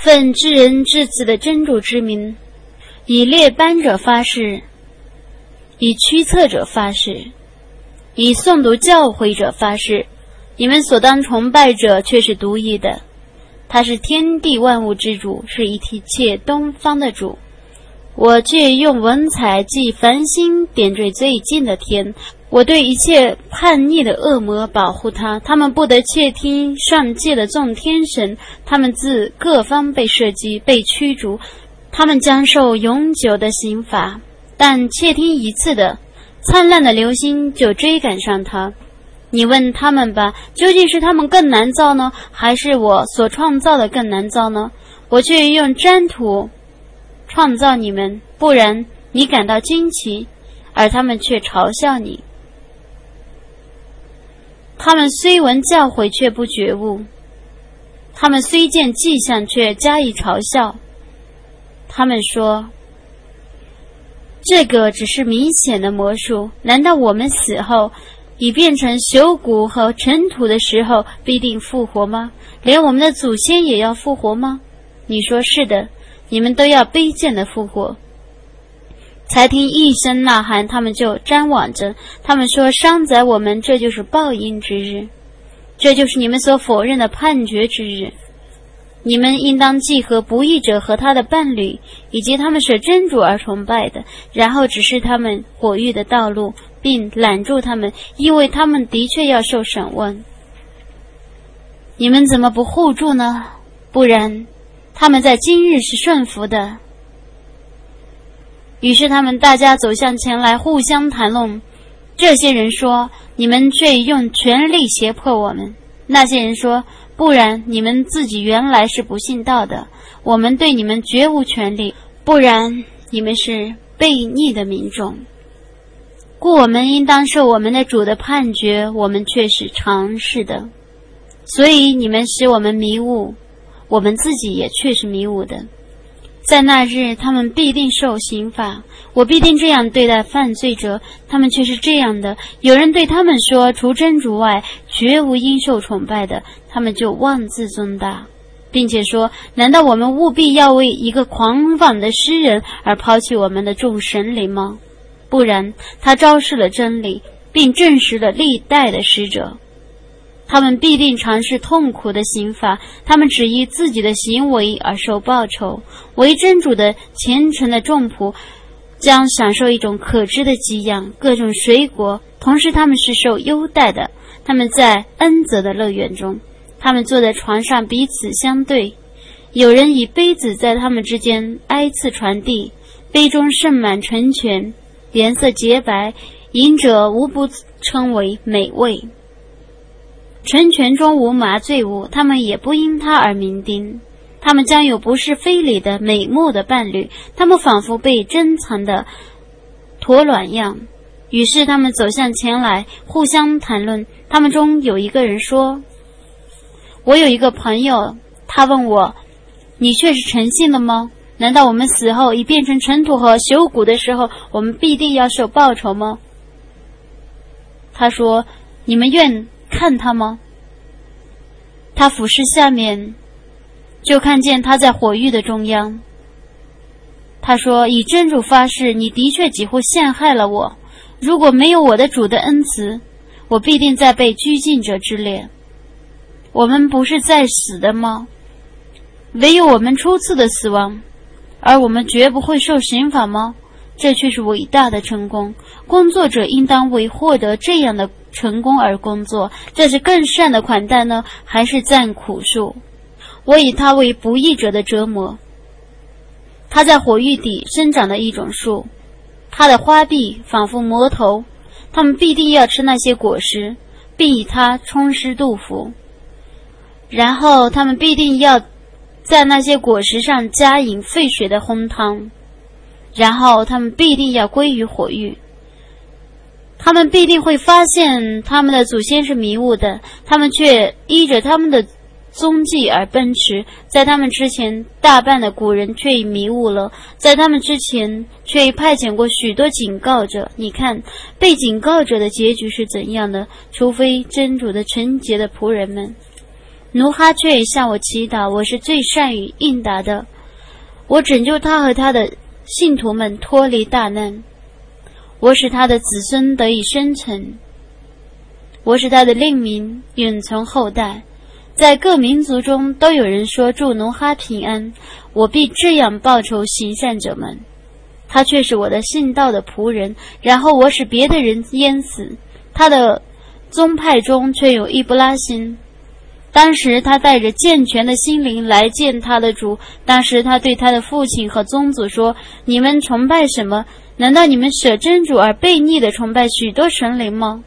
奉至人至子的真主之名，以列班者发誓，以驱策者发誓，以诵读教诲者发誓，你们所当崇拜者却是独一的，他是天地万物之主，是一切东方的主。我却用文采即繁星点缀最近的天，我对一切叛逆的恶魔保护他，他们不得窃听上界的众天神，他们自各方被射击，被驱逐，他们将受永久的刑罚。但窃听一次的灿烂的流星就追赶上他。你问他们吧，究竟是他们更难造呢，还是我所创造的更难造呢？我却用粘土创造你们，不然你感到惊奇，而他们却嘲笑你。他们虽闻教诲却不觉悟，他们虽见迹象却加以嘲笑。他们说，这个只是明显的魔术，难道我们死后已变成朽骨和尘土的时候必定复活吗？连我们的祖先也要复活吗？你说是的，你们都要卑贱的复活。才听一声呐喊，他们就张望着，他们说，伤宰我们，这就是报应之日，这就是你们所否认的判决之日。你们应当记合不义者和他的伴侣，以及他们舍真主而崇拜的，然后指示他们火狱的道路，并拦住他们，因为他们的确要受审问。你们怎么不护住呢？不然他们在今日是顺服的。于是他们大家走向前来，互相谈论。这些人说，你们却用权力胁迫我们。那些人说，不然你们自己原来是不信道的，我们对你们绝无权利，不然你们是悖逆的民众。故我们应当受我们的主的判决，我们却是常识的。所以你们使我们迷雾，我们自己也确实迷雾的。在那日他们必定受刑罚，我必定这样对待犯罪者，他们却是这样的。有人对他们说，除真主外绝无应受崇拜的，他们就妄自尊大，并且说，难道我们务必要为一个狂妄的诗人而抛弃我们的众神灵吗？不然他昭示了真理，并证实了历代的使者。他们必定尝试痛苦的刑罚，他们只依自己的行为而受报酬。为真主的虔诚的众仆将享受一种可知的给养，各种水果，同时他们是受优待的。他们在恩泽的乐园中，他们坐在床上彼此相对，有人以杯子在他们之间挨次传递，杯中盛满纯泉，颜色洁白，饮者无不称为美味。纯泉中无麻醉物，他们也不因它而酩酊。他们将有不是非礼的美目的伴侣，他们仿佛被珍藏的驼卵样。于是他们走向前来，互相谈论。他们中有一个人说，我有一个朋友，他问我，你却是诚信的吗？难道我们死后已变成尘土和朽骨的时候，我们必定要受报酬吗？他说，你们愿看他吗？他俯视下面，就看见他在火狱的中央。他说，以真主发誓，你的确几乎陷害了我，如果没有我的主的恩慈，我必定在被拘禁者之列。我们不是在死的吗？唯有我们初次的死亡，而我们绝不会受刑罚吗？这却是伟大的成功，工作者应当为获得这样的成功而工作。这是更善的款待呢，还是赞苦树？我以它为不义者的折磨。它在火狱底生长的一种树，它的花臂仿佛魔头，他们必定要吃那些果实，并以它充实肚腹，然后他们必定要在那些果实上加饮沸水的烘汤，然后他们必定要归于火狱。他们必定会发现他们的祖先是迷雾的，他们却依着他们的踪迹而奔驰。在他们之前，大半的古人却已迷雾了，在他们之前却已派遣过许多警告者。你看被警告者的结局是怎样的？除非真主的纯洁的仆人们。 努哈却向我祈祷，我是最善于应答的。我拯救他和他的信徒们脱离大难，我使他的子孙得以生存，我使他的令名永存后代。在各民族中都有人说祝努哈平安，我必这样报酬行善者们。他却是我的信道的仆人，然后我使别的人淹死。他的宗派中却有易布拉欣。当时他带着健全的心灵来见他的主。当时他对他的父亲和宗族说：你们崇拜什么？难道你们舍真主而悖逆地崇拜许多神灵吗？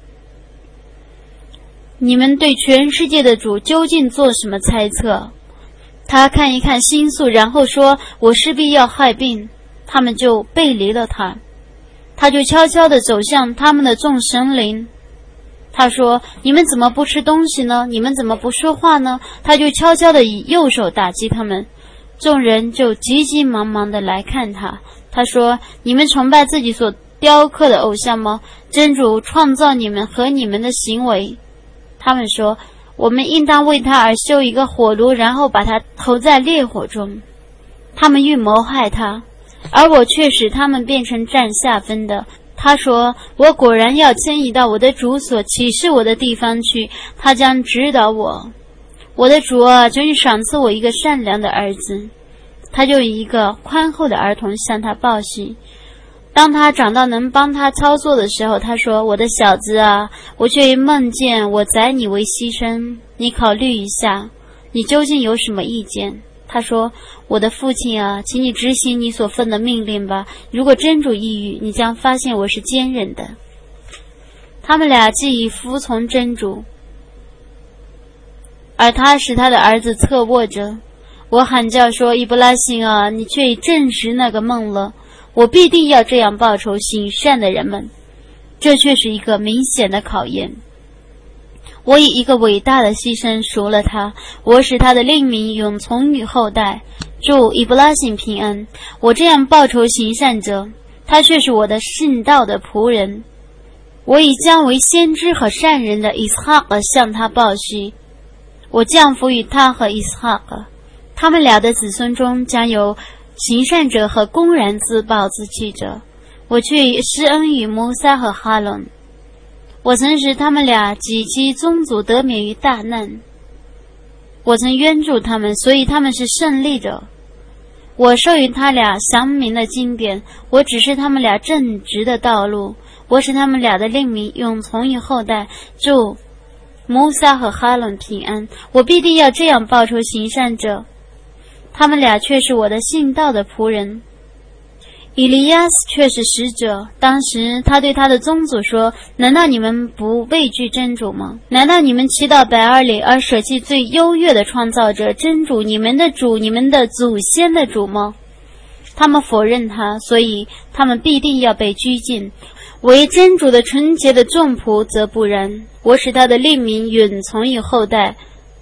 你们对全世界的主究竟做什么猜测？他看一看星宿，然后说：我势必要害病。他们就背离了他，他就悄悄地走向他们的众神灵。他说：你们怎么不吃东西呢？你们怎么不说话呢？他就悄悄地以右手打击他们。众人就急急忙忙地来看他。他说：你们崇拜自己所雕刻的偶像吗？真主创造你们和你们的行为。他们说：我们应当为他而修一个火炉，然后把他投在烈火中。他们欲谋害他，而我却使他们变成占下分的。他说：我果然要迁移到我的主所启示我的地方去，他将指导我。我的主啊，求你赏赐我一个善良的儿子。他就以一个宽厚的儿童向他报喜。当他长到能帮他操作的时候，他说：我的小子啊，我却梦见我宰你为牺牲，你考虑一下，你究竟有什么意见？他说：我的父亲啊，请你执行你所奉的命令吧。如果真主抑郁，你将发现我是坚忍的。他们俩既已服从真主，而他使他的儿子侧卧着。我喊叫说：伊布拉欣啊，你却已证实那个梦了。我必定要这样报酬行善的人们。这却是一个明显的考验。我以一个伟大的牺牲赎了他，我使他的令名永存于后代。祝伊布拉欣平安。我这样报酬行善者，他却是我的信道的仆人。我已将为先知和善人的伊斯哈格向他报喜。我降福于他和伊斯哈格，他们俩的子孙中将有行善者和公然自暴自弃者。我却施恩于摩萨和哈伦，我曾使他们俩及其宗族得免于大难。我曾援助他们，所以他们是胜利者。我授予他俩详明的经典，我指示他们俩正直的道路，我使他们俩的令名永存于后代。祝摩萨和哈伦平安。我必定要这样报酬行善者，他们俩却是我的信道的仆人。以利亚斯却是使者，当时他对他的宗族说：难道你们不畏惧真主吗？难道你们祈祷百尔里而舍弃最优越的创造者真主，你们的主，你们的祖先的主吗？他们否认他，所以他们必定要被拘禁。为真主的纯洁的众仆则不然，我使他的令名永存于后代。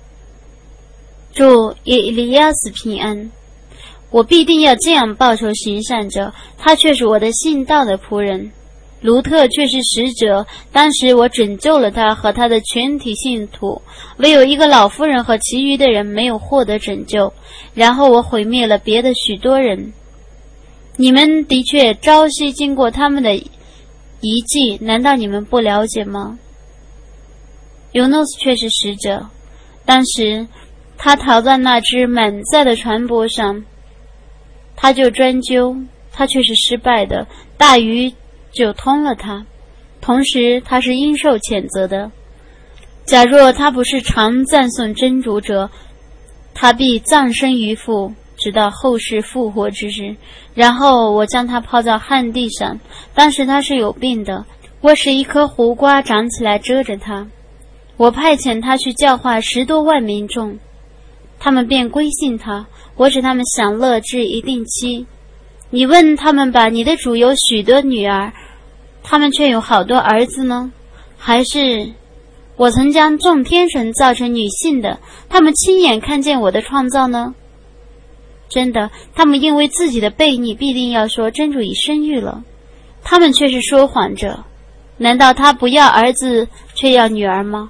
祝以利亚斯平安。我必定要这样报酬行善者，他却是我的信道的仆人。卢特却是使者，当时我拯救了他和他的全体信徒，唯有一个老妇人和其余的人没有获得拯救，然后我毁灭了别的许多人。你们的确朝夕经过他们的遗迹，难道你们不了解吗？尤诺斯却是使者，当时他逃到那只满载的船舶上，他就专究，他却是失败的，大鱼就通了他，同时他是应受谴责的。假若他不是常赞颂真主者，他必葬身于腹，直到后世复活之日。然后我将他抛到旱地上，当时他是有病的，我使一颗胡瓜长起来遮着他。我派遣他去教化10多万民众，他们便归信他，我使他们享乐至一定期。你问他们吧，你的主有许多女儿，他们却有好多儿子呢？还是我曾将众天神造成女性的，他们亲眼看见我的创造呢？真的，他们因为自己的悖逆必定要说真主已生育了，他们却是说谎者。难道他不要儿子却要女儿吗？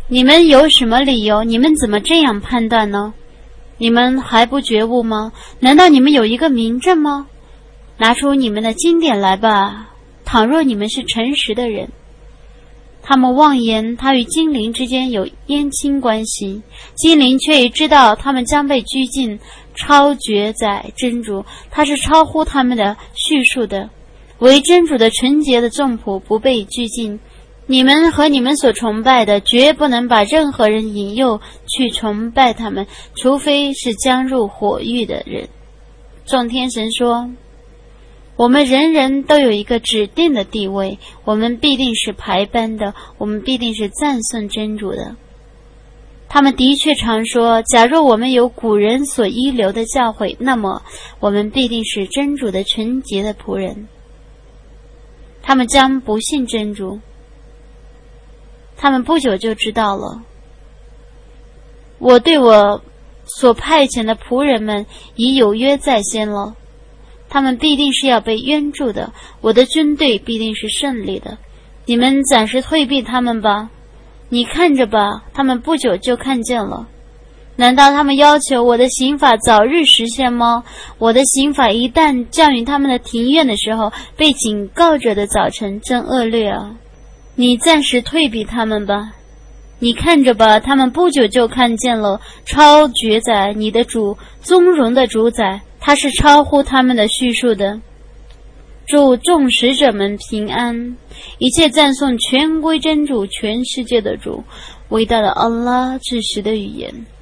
你们有什么理由？你们怎么这样判断呢？你们还不觉悟吗？难道你们有一个明证吗？拿出你们的经典来吧，倘若你们是诚实的人。他们妄言他与精灵之间有姻亲关系，精灵却已知道他们将被拘禁，超绝在真主，他是超乎他们的叙述的。为真主的纯洁的众仆不被拘禁，你们和你们所崇拜的绝不能把任何人引诱去崇拜他们，除非是将入火狱的人。众天神说，我们人人都有一个指定的地位，我们必定是排班的，我们必定是赞颂真主的。他们的确常说，假若我们有古人所遗留的教诲，那么我们必定是真主的纯洁的仆人。他们将不信真主，他们不久就知道了。我对我所派遣的仆人们已有约在先了，他们必定是要被冤住的，我的军队必定是胜利的。你们暂时退避他们吧，你看着吧，他们不久就看见了。难道他们要求我的刑法早日实现吗？我的刑法一旦降于他们的庭院的时候，被警告者的早晨真恶劣啊！你暂时退避他们吧，你看着吧，他们不久就看见了。超绝宰你的主，宗荣的主宰，他是超乎他们的叙述的。祝众使者们平安，一切赞颂全归真主，全世界的主，伟大的安拉至实的语言。